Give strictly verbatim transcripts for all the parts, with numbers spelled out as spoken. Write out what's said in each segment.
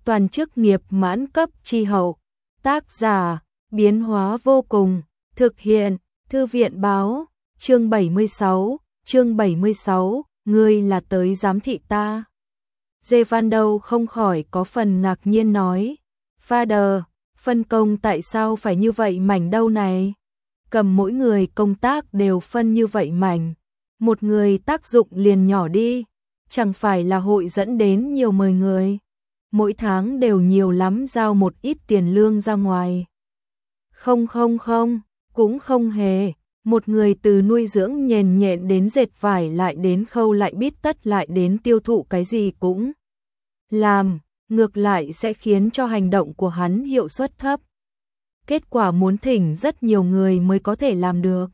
toàn chức nghiệp mãn cấp chi hậu. Tác giả, biến hóa vô cùng, thực hiện, Thư viện báo, chương bảy mươi sáu, chương bảy mươi sáu, ngươi là tới giám thị ta. Revando không khỏi có phần ngạc nhiên nói, Father, phân công tại sao phải như vậy mảnh đâu này? Cầm mỗi người công tác đều phân như vậy mảnh, một người tác dụng liền nhỏ đi, chẳng phải là hội dẫn đến nhiều mời người. Mỗi tháng đều nhiều lắm giao một ít tiền lương ra ngoài. Không không không, cũng không hề, một người từ nuôi dưỡng nhền nhện đến dệt vải lại đến khâu lại bít tất lại đến tiêu thụ cái gì cũng làm, ngược lại sẽ khiến cho hành động của hắn hiệu suất thấp. Kết quả muốn thỉnh rất nhiều người mới có thể làm được.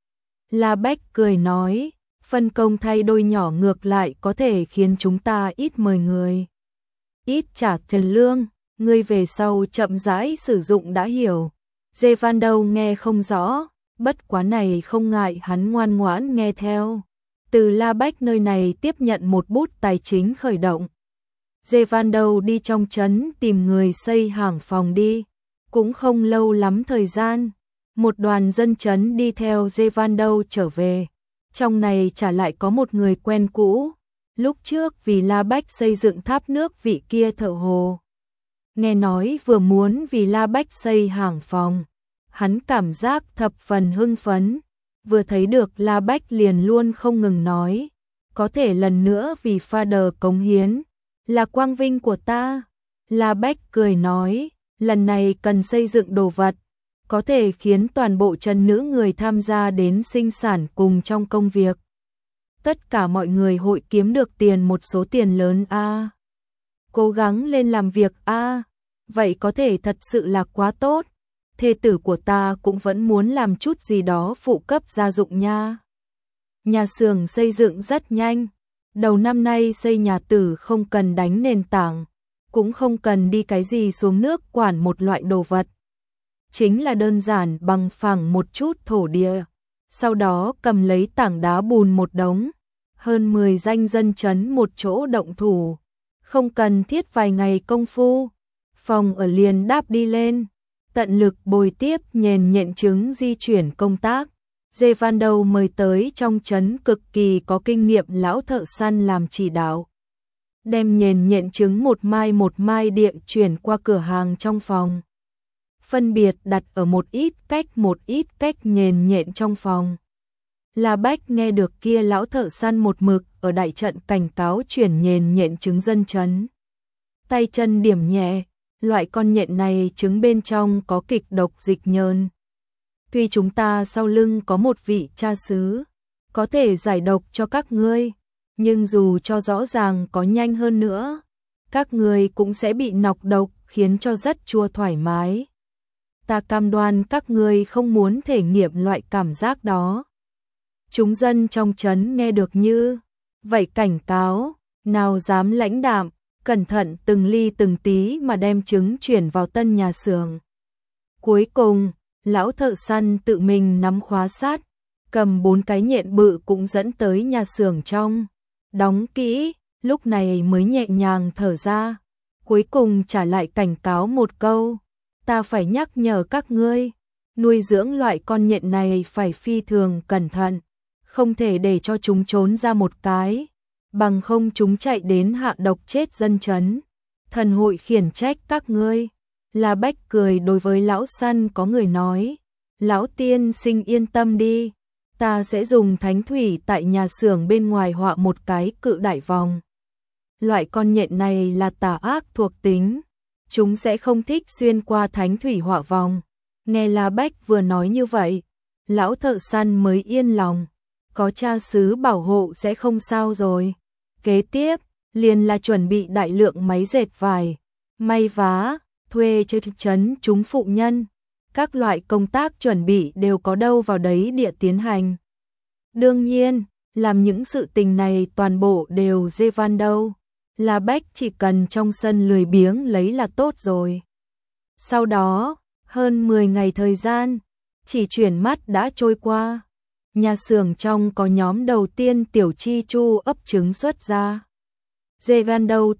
La Bách cười nói, phân công thay đôi nhỏ ngược lại có thể khiến chúng ta ít mời người, ít trả tiền lương, ngươi về sau chậm rãi sử dụng đã hiểu. Revando nghe không rõ, bất quá này không ngại hắn ngoan ngoãn nghe theo. Từ La Bách nơi này tiếp nhận một bút tài chính khởi động. Revando đi trong trấn tìm người xây hàng phòng đi, cũng không lâu lắm thời gian. Một đoàn dân trấn đi theo Revando trở về, trong này trả lại có một người quen cũ. Lúc trước vì La Bách xây dựng tháp nước vị kia thợ hồ. Nghe nói vừa muốn vì La Bách xây hàng phòng, hắn cảm giác thập phần hưng phấn. Vừa thấy được La Bách liền luôn không ngừng nói, có thể lần nữa vì Father cống hiến, là quang vinh của ta. La Bách cười nói, lần này cần xây dựng đồ vật, có thể khiến toàn bộ trấn nữ người tham gia đến sinh sản cùng trong công việc. Tất cả mọi người hội kiếm được tiền một số tiền lớn a. À. Cố gắng lên làm việc a. À. Vậy có thể thật sự là quá tốt. Thê tử của ta cũng vẫn muốn làm chút gì đó phụ cấp gia dụng nha. Nhà xưởng xây dựng rất nhanh. Đầu năm nay xây nhà tử không cần đánh nền tảng, cũng không cần đi cái gì xuống nước quản một loại đồ vật. Chính là đơn giản bằng phẳng một chút thổ địa. Sau đó cầm lấy tảng đá bùn một đống, hơn mười danh dân trấn một chỗ động thủ, không cần thiết vài ngày công phu, phòng ở liền đáp đi lên, tận lực bồi tiếp nhền nhện chứng di chuyển công tác. Revando mời tới trong trấn cực kỳ có kinh nghiệm lão thợ săn làm chỉ đạo, đem nhền nhện trứng một mai một mai địa chuyển qua cửa hàng trong phòng, phân biệt đặt ở một ít cách một ít cách nhền nhện trong phòng. La Bách nghe được kia lão thợ săn một mực ở đại trận cảnh cáo chuyển nhền nhện trứng dân trấn. Tay chân điểm nhẹ, loại con nhện này trứng bên trong có kịch độc dịch nhờn. Tuy chúng ta sau lưng có một vị cha xứ, có thể giải độc cho các ngươi, nhưng dù cho rõ ràng có nhanh hơn nữa, các ngươi cũng sẽ bị nọc độc khiến cho rất chua thoải mái. Ta cam đoan các ngươi không muốn thể nghiệm loại cảm giác đó. Chúng dân trong trấn nghe được như vậy cảnh cáo, nào dám lãnh đạm, cẩn thận từng ly từng tí mà đem trứng chuyển vào tân nhà xưởng. Cuối cùng, lão thợ săn tự mình nắm khóa sát, cầm bốn cái nhện bự cũng dẫn tới nhà xưởng trong, đóng kỹ, lúc này mới nhẹ nhàng thở ra. Cuối cùng trả lại cảnh cáo một câu, ta phải nhắc nhở các ngươi, nuôi dưỡng loại con nhện này phải phi thường cẩn thận, không thể để cho chúng trốn ra một cái, bằng không chúng chạy đến hạ độc chết dân trấn. Thần hội khiển trách các ngươi. La Bách cười đối với lão săn có người nói, lão tiên sinh yên tâm đi, ta sẽ dùng thánh thủy tại nhà xưởng bên ngoài họa một cái cự đại vòng. Loại con nhện này là tà ác thuộc tính, chúng sẽ không thích xuyên qua thánh thủy họa vòng. Nghe La Bách vừa nói như vậy, lão thợ săn mới yên lòng, có cha xứ bảo hộ sẽ không sao rồi. Kế tiếp, liền là chuẩn bị đại lượng máy dệt vải, may vá, thuê cho thực trấn chúng phụ nhân. Các loại công tác chuẩn bị đều có đâu vào đấy địa tiến hành. Đương nhiên, làm những sự tình này toàn bộ đều Revando. La Bách chỉ cần trong sân lười biếng lấy là tốt rồi. Sau đó, hơn mười ngày thời gian, chỉ chuyển mắt đã trôi qua. Nhà xưởng trong có nhóm đầu tiên tiểu chi chu ấp trứng xuất ra. Revando thuê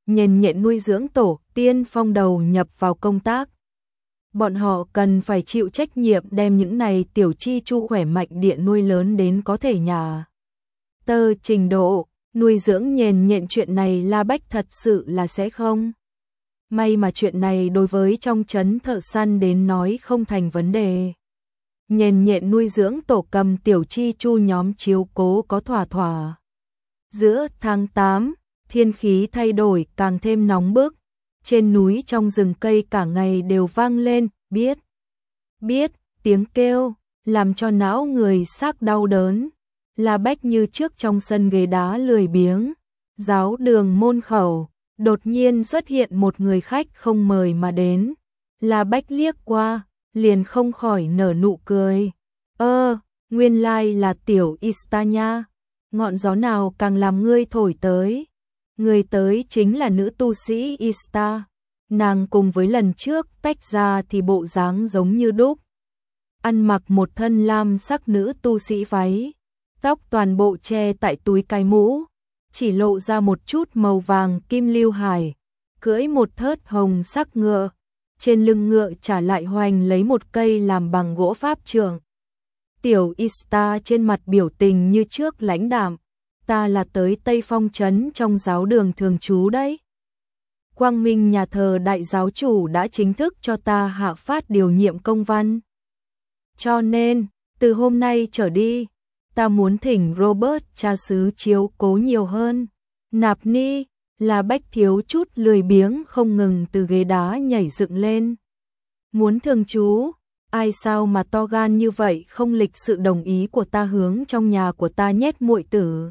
Nhền nhện nuôi dưỡng tổ tiên phong đầu nhập vào công tác. Bọn họ cần phải chịu trách nhiệm đem những này tiểu chi chu khỏe mạnh địa nuôi lớn đến có thể nhà tơ trình độ. Nuôi dưỡng nhền nhện chuyện này La Bách thật sự là sẽ không. May mà chuyện này đối với trong trấn thợ săn đến nói không thành vấn đề. Nhền nhện nuôi dưỡng tổ cầm tiểu chi chu nhóm chiếu cố có thỏa thỏa. Giữa tháng tám, thiên khí thay đổi càng thêm nóng bức. Trên núi trong rừng cây cả ngày đều vang lên, biết, biết, tiếng kêu, làm cho não người xác đau đớn. La Bách như trước trong sân ghế đá lười biếng, giáo đường môn khẩu, đột nhiên xuất hiện một người khách không mời mà đến. La Bách liếc qua, liền không khỏi nở nụ cười. Ơ, nguyên lai là tiểu Ista nha, ngọn gió nào càng làm ngươi thổi tới. Người tới chính là nữ tu sĩ Ista, nàng cùng với lần trước tách ra thì bộ dáng giống như đúc. Ăn mặc một thân lam sắc nữ tu sĩ váy, tóc toàn bộ che tại túi cái mũ, chỉ lộ ra một chút màu vàng kim lưu hải, cưỡi một thớt hồng sắc ngựa, trên lưng ngựa trả lại hoành lấy một cây làm bằng gỗ pháp trượng. Tiểu Ista trên mặt biểu tình như trước lãnh đạm, ta là tới Tây Phong trấn trong giáo đường thường trú đấy. Quang Minh nhà thờ đại giáo chủ đã chính thức cho ta hạ phát điều nhiệm công văn. Cho nên, từ hôm nay trở đi, ta muốn thỉnh Robert cha xứ chiếu cố nhiều hơn. Nạp Ni, là Bách thiếu chút lười biếng không ngừng từ ghế đá nhảy dựng lên. Muốn thường trú, ai sao mà to gan như vậy không lịch sự đồng ý của ta hướng trong nhà của ta nhét muội tử.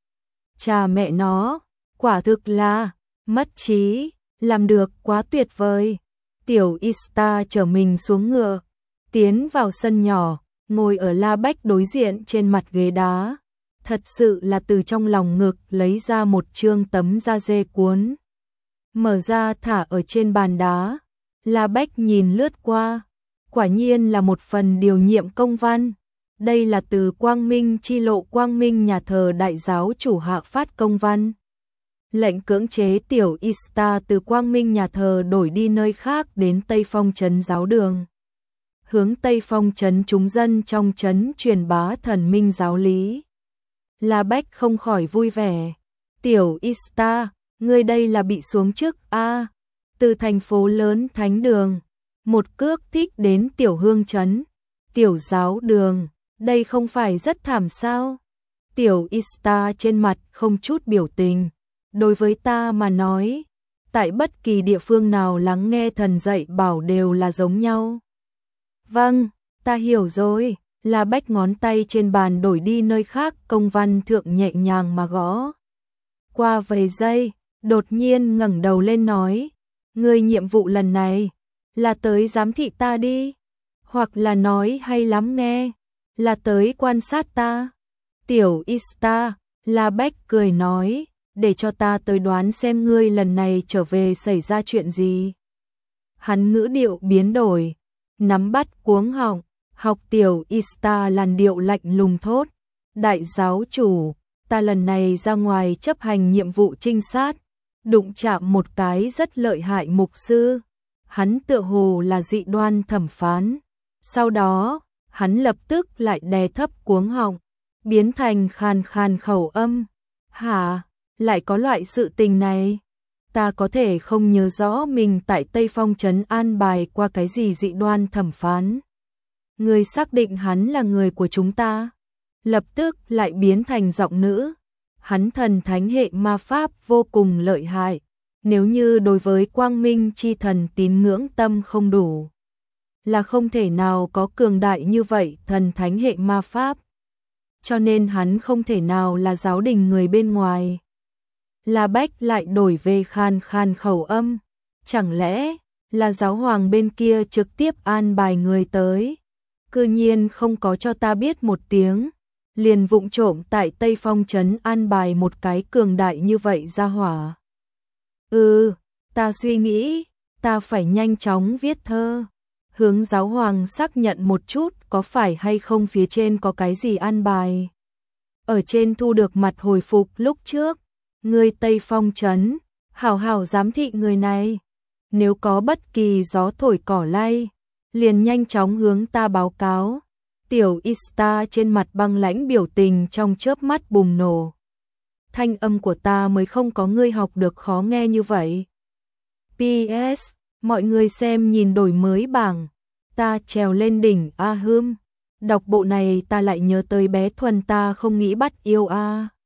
Cha mẹ nó, quả thực là, mất trí, làm được quá tuyệt vời. Tiểu Ista chở mình xuống ngựa, tiến vào sân nhỏ, ngồi ở La Bách đối diện trên mặt ghế đá. Thật sự là từ trong lòng ngực lấy ra một chương tấm da dê cuốn. Mở ra thả ở trên bàn đá. La Bách nhìn lướt qua. Quả nhiên là một phần điều nhiệm công văn. Đây là từ Quang Minh chi lộ Quang Minh nhà thờ đại giáo chủ hạ phát công văn. Lệnh cưỡng chế tiểu Ista từ Quang Minh nhà thờ đổi đi nơi khác đến Tây Phong trấn giáo đường. Hướng Tây Phong trấn chúng dân trong trấn truyền bá thần minh giáo lý. La Bách không khỏi vui vẻ. Tiểu Ista, ngươi đây là bị xuống chức a? À, từ thành phố lớn thánh đường, một cước thích đến tiểu hương trấn, tiểu giáo đường, đây không phải rất thảm sao? Tiểu Ista trên mặt không chút biểu tình. Đối với ta mà nói, tại bất kỳ địa phương nào lắng nghe thần dạy bảo đều là giống nhau. Vâng, ta hiểu rồi. La Bách ngón tay trên bàn đổi đi nơi khác, công văn thượng nhẹ nhàng mà gõ. Qua vài giây, đột nhiên ngẩng đầu lên nói, ngươi nhiệm vụ lần này là tới giám thị ta đi, hoặc là nói hay lắm nghe, là tới quan sát ta. Tiểu Ista, La Bách cười nói, để cho ta tới đoán xem ngươi lần này trở về xảy ra chuyện gì. Hắn ngữ điệu biến đổi, nắm bắt cuống họng, học tiểu Ista làn điệu lạnh lùng thốt. Đại giáo chủ, ta lần này ra ngoài chấp hành nhiệm vụ trinh sát, đụng chạm một cái rất lợi hại mục sư. Hắn tựa hồ là dị đoan thẩm phán. Sau đó, hắn lập tức lại đè thấp cuống họng, biến thành khàn khàn khẩu âm. Hả? Lại có loại sự tình này? Ta có thể không nhớ rõ mình tại Tây Phong trấn an bài qua cái gì dị đoan thẩm phán. Người xác định hắn là người của chúng ta. Lập tức lại biến thành giọng nữ. Hắn thần thánh hệ ma pháp vô cùng lợi hại. Nếu như đối với quang minh chi thần tín ngưỡng tâm không đủ, là không thể nào có cường đại như vậy thần thánh hệ ma pháp. Cho nên hắn không thể nào là giáo đình người bên ngoài. La Bách lại đổi về khan khan khẩu âm. Chẳng lẽ là giáo hoàng bên kia trực tiếp an bài người tới? Cư nhiên không có cho ta biết một tiếng, liền vụng trộm tại Tây Phong trấn an bài một cái cường đại như vậy ra hỏa. Ừ, ta suy nghĩ, ta phải nhanh chóng viết thơ, hướng giáo hoàng xác nhận một chút có phải hay không phía trên có cái gì an bài. Ở trên thu được mặt hồi phục lúc trước, người Tây Phong trấn, hảo hảo giám thị người này. Nếu có bất kỳ gió thổi cỏ lay, liền nhanh chóng hướng ta báo cáo. Tiểu Ista trên mặt băng lãnh, biểu tình trong chớp mắt bùng nổ. Thanh âm của ta mới không có ngươi học được khó nghe như vậy. pê ét. Mọi người xem nhìn đổi mới bảng. Ta trèo lên đỉnh A Hươm. Đọc bộ này ta lại nhớ tới bé Thuần, ta không nghĩ bắt yêu a.